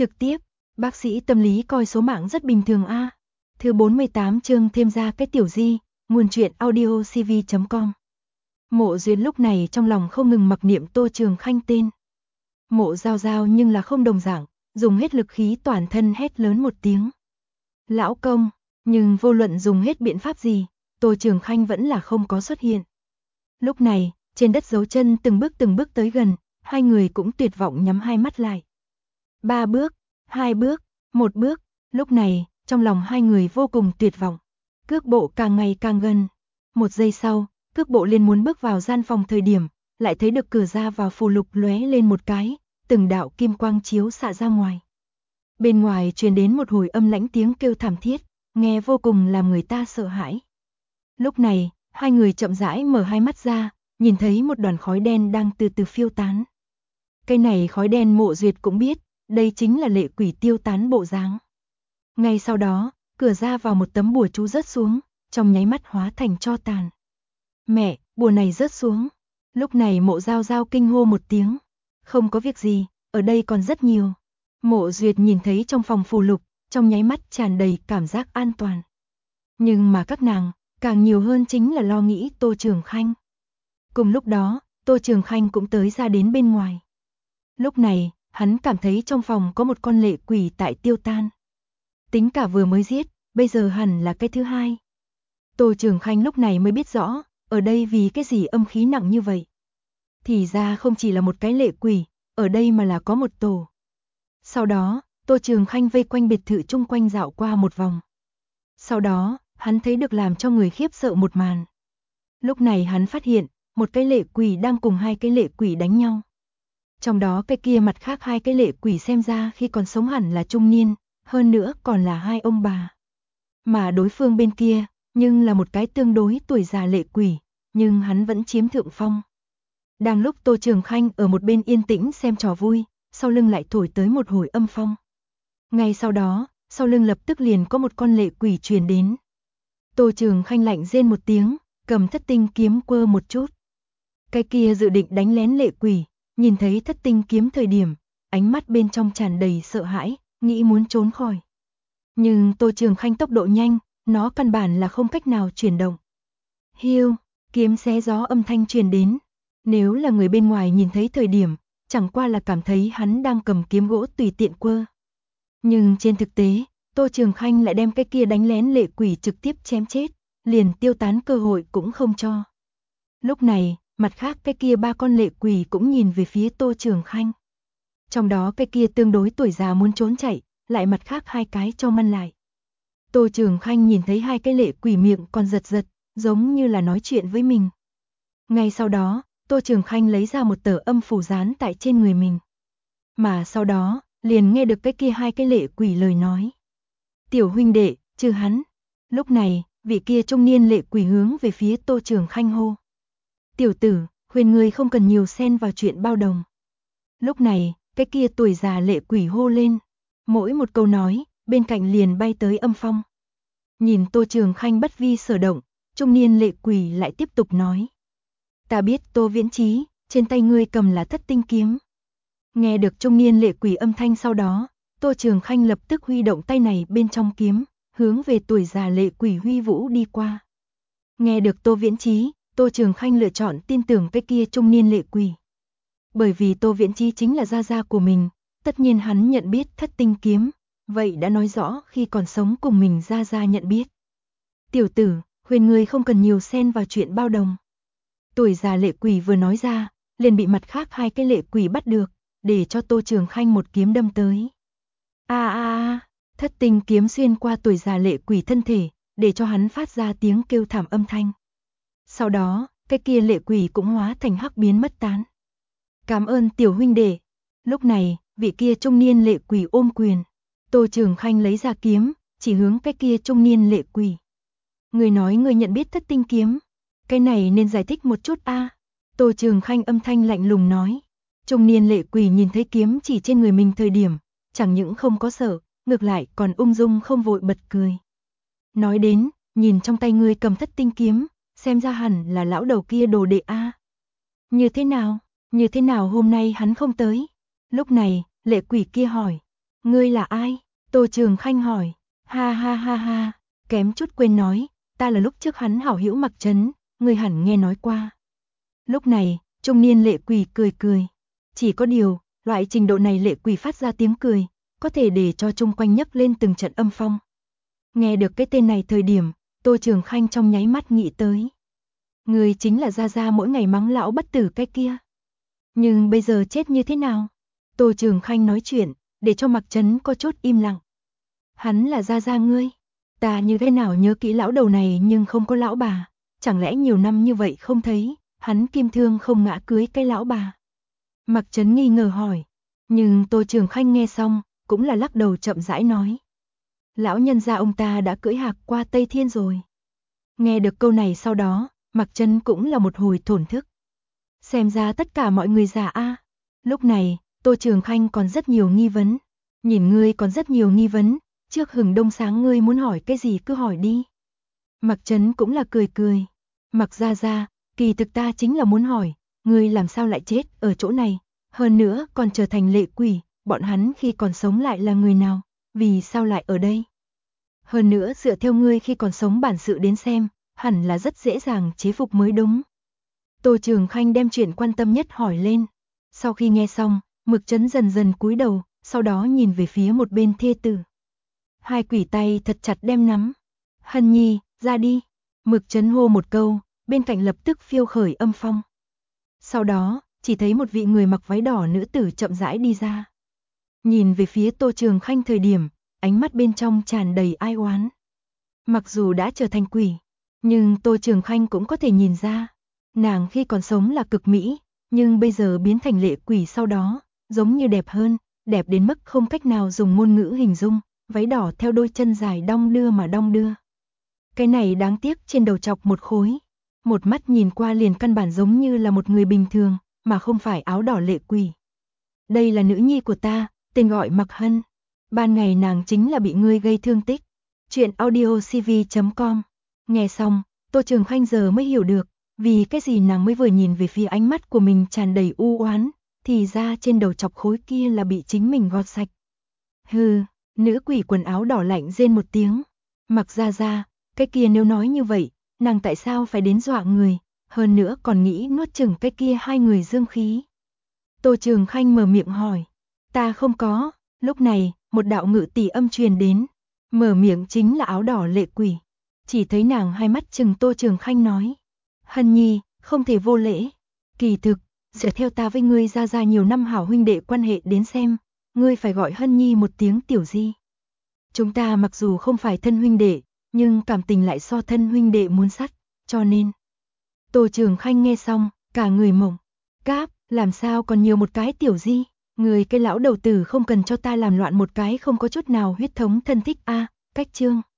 Trực tiếp, bác sĩ tâm lý coi số mạng rất bình thường a. Thứ 48 chương thêm ra cái tiểu di, nguồn truyện audio cv.com. Mộ Duyệt lúc này trong lòng không ngừng mặc niệm Tô Trường Khanh tên. Mộ Giao Giao nhưng là không đồng dạng, dùng hết lực khí toàn thân hét lớn một tiếng. Lão công, nhưng vô luận dùng hết biện pháp gì, Tô Trường Khanh vẫn là không có xuất hiện. Lúc này, trên đất dấu chân từng bước tới gần, hai người cũng tuyệt vọng nhắm hai mắt lại. 3 bước, 2 bước, 1 bước, lúc này, trong lòng hai người vô cùng tuyệt vọng. Cước bộ càng ngày càng gần. 1 giây sau, cước bộ liền muốn bước vào gian phòng thời điểm, lại thấy được cửa ra vào phù lục lóe lên một cái, từng đạo kim quang chiếu xạ ra ngoài. Bên ngoài truyền đến một hồi âm lãnh tiếng kêu thảm thiết, nghe vô cùng làm người ta sợ hãi. Lúc này, hai người chậm rãi mở hai mắt ra, nhìn thấy một đoàn khói đen đang từ từ phiêu tán. Cái này khói đen Mộ Duyệt cũng biết, đây chính là lệ quỷ tiêu tán bộ dáng. Ngay sau đó, cửa ra vào một tấm bùa chú rớt xuống, trong nháy mắt hóa thành tro tàn. Mẹ, bùa này rớt xuống. Lúc này Mộ Giao Giao kinh hô một tiếng. Không có việc gì, ở đây còn rất nhiều. Mộ Duyệt nhìn thấy trong phòng phù lục, trong nháy mắt tràn đầy cảm giác an toàn. Nhưng mà các nàng, càng nhiều hơn chính là lo nghĩ Tô Trường Khanh. Cùng lúc đó, Tô Trường Khanh cũng tới ra đến bên ngoài. Lúc này, hắn cảm thấy trong phòng có một con lệ quỷ tại tiêu tan. Tính cả vừa mới giết, bây giờ hẳn là cái thứ hai. Tô Trường Khanh lúc này mới biết rõ, ở đây vì cái gì âm khí nặng như vậy. Thì ra không chỉ là một cái lệ quỷ, ở đây mà là có một tổ. Sau đó, Tô Trường Khanh vây quanh biệt thự chung quanh dạo qua một vòng. Sau đó, hắn thấy được làm cho người khiếp sợ một màn. Lúc này hắn phát hiện, một cái lệ quỷ đang cùng hai cái lệ quỷ đánh nhau. Trong đó cái kia mặt khác hai cái lệ quỷ xem ra khi còn sống hẳn là trung niên, hơn nữa còn là hai ông bà. Mà đối phương bên kia, nhưng là một cái tương đối tuổi già lệ quỷ, nhưng hắn vẫn chiếm thượng phong. Đang lúc Tô Trường Khanh ở một bên yên tĩnh xem trò vui, sau lưng lại thổi tới một hồi âm phong. Ngay sau đó, sau lưng lập tức liền có một con lệ quỷ truyền đến. Tô Trường Khanh lạnh rên một tiếng, cầm thất tinh kiếm quơ một chút. Cái kia dự định đánh lén lệ quỷ, nhìn thấy thất tinh kiếm thời điểm, ánh mắt bên trong tràn đầy sợ hãi, nghĩ muốn trốn khỏi. Nhưng Tô Trường Khanh tốc độ nhanh, nó căn bản là không cách nào chuyển động. Hiu, kiếm xé gió âm thanh truyền đến. Nếu là người bên ngoài nhìn thấy thời điểm, chẳng qua là cảm thấy hắn đang cầm kiếm gỗ tùy tiện quơ. Nhưng trên thực tế, Tô Trường Khanh lại đem cái kia đánh lén lệ quỷ trực tiếp chém chết, liền tiêu tán cơ hội cũng không cho. Lúc này, mặt khác cái kia ba con lệ quỷ cũng nhìn về phía Tô Trường Khanh. Trong đó cái kia tương đối tuổi già muốn trốn chạy, lại mặt khác hai cái cho ngăn lại. Tô Trường Khanh nhìn thấy hai cái lệ quỷ miệng còn giật giật, giống như là nói chuyện với mình. Ngay sau đó, Tô Trường Khanh lấy ra một tờ âm phủ dán tại trên người mình. Mà sau đó, liền nghe được cái kia hai cái lệ quỷ lời nói. Tiểu huynh đệ, trừ hắn. Lúc này, vị kia trung niên lệ quỷ hướng về phía Tô Trường Khanh hô. Tiểu tử, khuyên ngươi không cần nhiều xen vào chuyện bao đồng. Lúc này, cái kia tuổi già lệ quỷ hô lên. Mỗi một câu nói, bên cạnh liền bay tới âm phong. Nhìn Tô Trường Khanh bất vi sở động, trung niên lệ quỷ lại tiếp tục nói. Ta biết Tô Viễn Chí, trên tay ngươi cầm là thất tinh kiếm. Nghe được trung niên lệ quỷ âm thanh sau đó, Tô Trường Khanh lập tức huy động tay này bên trong kiếm, hướng về tuổi già lệ quỷ huy vũ đi qua. Nghe được Tô Viễn Chí, Tô Trường Khanh lựa chọn tin tưởng cái kia trung niên lệ quỷ. Bởi vì Tô Viễn Chí chính là gia gia của mình, tất nhiên hắn nhận biết thất tinh kiếm, vậy đã nói rõ khi còn sống cùng mình gia gia nhận biết. Tiểu tử, khuyên ngươi không cần nhiều xen vào chuyện bao đồng. Tuổi già lệ quỷ vừa nói ra, liền bị mặt khác hai cái lệ quỷ bắt được, để cho Tô Trường Khanh một kiếm đâm tới. Thất tinh kiếm xuyên qua tuổi già lệ quỷ thân thể, để cho hắn phát ra tiếng kêu thảm âm thanh. Sau đó, cái kia lệ quỷ cũng hóa thành hắc biến mất tán. Cảm ơn tiểu huynh đệ. Lúc này, vị kia trung niên lệ quỷ ôm quyền. Tô Trường Khanh lấy ra kiếm, chỉ hướng cái kia trung niên lệ quỷ. Người nói người nhận biết thất tinh kiếm. Cái này nên giải thích một chút a. Tô Trường Khanh âm thanh lạnh lùng nói. Trung niên lệ quỷ nhìn thấy kiếm chỉ trên người mình thời điểm, chẳng những không có sợ, ngược lại còn ung dung không vội bật cười. Nói đến, nhìn trong tay ngươi cầm thất tinh kiếm, xem ra hẳn là lão đầu kia đồ đệ a. Như thế nào hôm nay hắn không tới? Lúc này, lệ quỷ kia hỏi. Ngươi là ai? Tô Trường Khanh hỏi. Ha ha ha ha, kém chút quên nói, ta là lúc trước hắn hảo hữu Mặc Trấn, ngươi hẳn nghe nói qua. Lúc này, trung niên lệ quỷ cười cười. Chỉ có điều, loại trình độ này lệ quỷ phát ra tiếng cười, có thể để cho chung quanh nhấc lên từng trận âm phong. Nghe được cái tên này thời điểm, Tô Trường Khanh trong nháy mắt nghĩ tới. Người chính là Gia Gia mỗi ngày mắng lão bất tử cái kia. Nhưng bây giờ chết như thế nào? Tô Trường Khanh nói chuyện, để cho Mặc Trấn có chút im lặng. Hắn là Gia Gia ngươi. Ta như thế nào nhớ kỹ lão đầu này nhưng không có lão bà. Chẳng lẽ nhiều năm như vậy không thấy, hắn kim thương không ngã cưới cái lão bà. Mặc Trấn nghi ngờ hỏi. Nhưng Tô Trường Khanh nghe xong, cũng là lắc đầu chậm rãi nói. Lão nhân gia ông ta đã cưỡi hạc qua Tây Thiên rồi. Nghe được câu này sau đó, Mặc Trấn cũng là một hồi thổn thức. Xem ra tất cả mọi người già a. Lúc này, Tô Trường Khanh còn rất nhiều nghi vấn. Nhìn ngươi còn rất nhiều nghi vấn, trước hừng đông sáng ngươi muốn hỏi cái gì cứ hỏi đi. Mặc Trấn cũng là cười cười. Mặc Gia Gia, kỳ thực ta chính là muốn hỏi, ngươi làm sao lại chết ở chỗ này, hơn nữa còn trở thành lệ quỷ, bọn hắn khi còn sống lại là người nào, vì sao lại ở đây? Hơn nữa dựa theo ngươi khi còn sống bản sự đến xem, hẳn là rất dễ dàng chế phục mới đúng. Tô Trường Khanh đem chuyện quan tâm nhất hỏi lên. Sau khi nghe xong, Mực Trấn dần dần cúi đầu, sau đó nhìn về phía một bên thê tử. Hai quỷ tay thật chặt đem nắm. Hân Nhi, ra đi. Mực Trấn hô một câu, bên cạnh lập tức phiêu khởi âm phong. Sau đó, chỉ thấy một vị người mặc váy đỏ nữ tử chậm rãi đi ra. Nhìn về phía Tô Trường Khanh thời điểm, ánh mắt bên trong tràn đầy ai oán. Mặc dù đã trở thành quỷ, nhưng Tô Trường Khanh cũng có thể nhìn ra. Nàng khi còn sống là cực mỹ, nhưng bây giờ biến thành lệ quỷ sau đó, giống như đẹp hơn, đẹp đến mức không cách nào dùng ngôn ngữ hình dung, váy đỏ theo đôi chân dài đong đưa mà đong đưa. Cái này đáng tiếc trên đầu chọc một khối, một mắt nhìn qua liền căn bản giống như là một người bình thường, mà không phải áo đỏ lệ quỷ. Đây là nữ nhi của ta, tên gọi Mặc Hân. Ban ngày nàng chính là bị ngươi gây thương tích. Chuyện audiocv.com. Nghe xong, Tô Trường Khanh giờ mới hiểu được, vì cái gì nàng mới vừa nhìn về phía ánh mắt của mình tràn đầy u oán, thì ra trên đầu chọc khối kia là bị chính mình gọt sạch. Hừ, nữ quỷ quần áo đỏ lạnh rên một tiếng. Mặc Gia Gia, cái kia nếu nói như vậy, nàng tại sao phải đến dọa người, hơn nữa còn nghĩ nuốt chửng cái kia hai người dương khí. Tô Trường Khanh mở miệng hỏi, ta không có. Lúc này, một đạo ngự tỷ âm truyền đến, mở miệng chính là áo đỏ lệ quỷ. Chỉ thấy nàng hai mắt chừng Tô Trường Khanh nói, Hân Nhi, không thể vô lễ. Kỳ thực, dựa theo ta với ngươi Gia Gia nhiều năm hảo huynh đệ quan hệ đến xem, ngươi phải gọi Hân Nhi một tiếng tiểu di. Chúng ta mặc dù không phải thân huynh đệ, nhưng cảm tình lại so thân huynh đệ muốn sắt, cho nên. Tô Trường Khanh nghe xong, cả người mộng. Cáp, làm sao còn nhiều một cái tiểu di? Người cái lão đầu tử không cần cho ta làm loạn một cái không có chút nào huyết thống thân thích a. Cách chương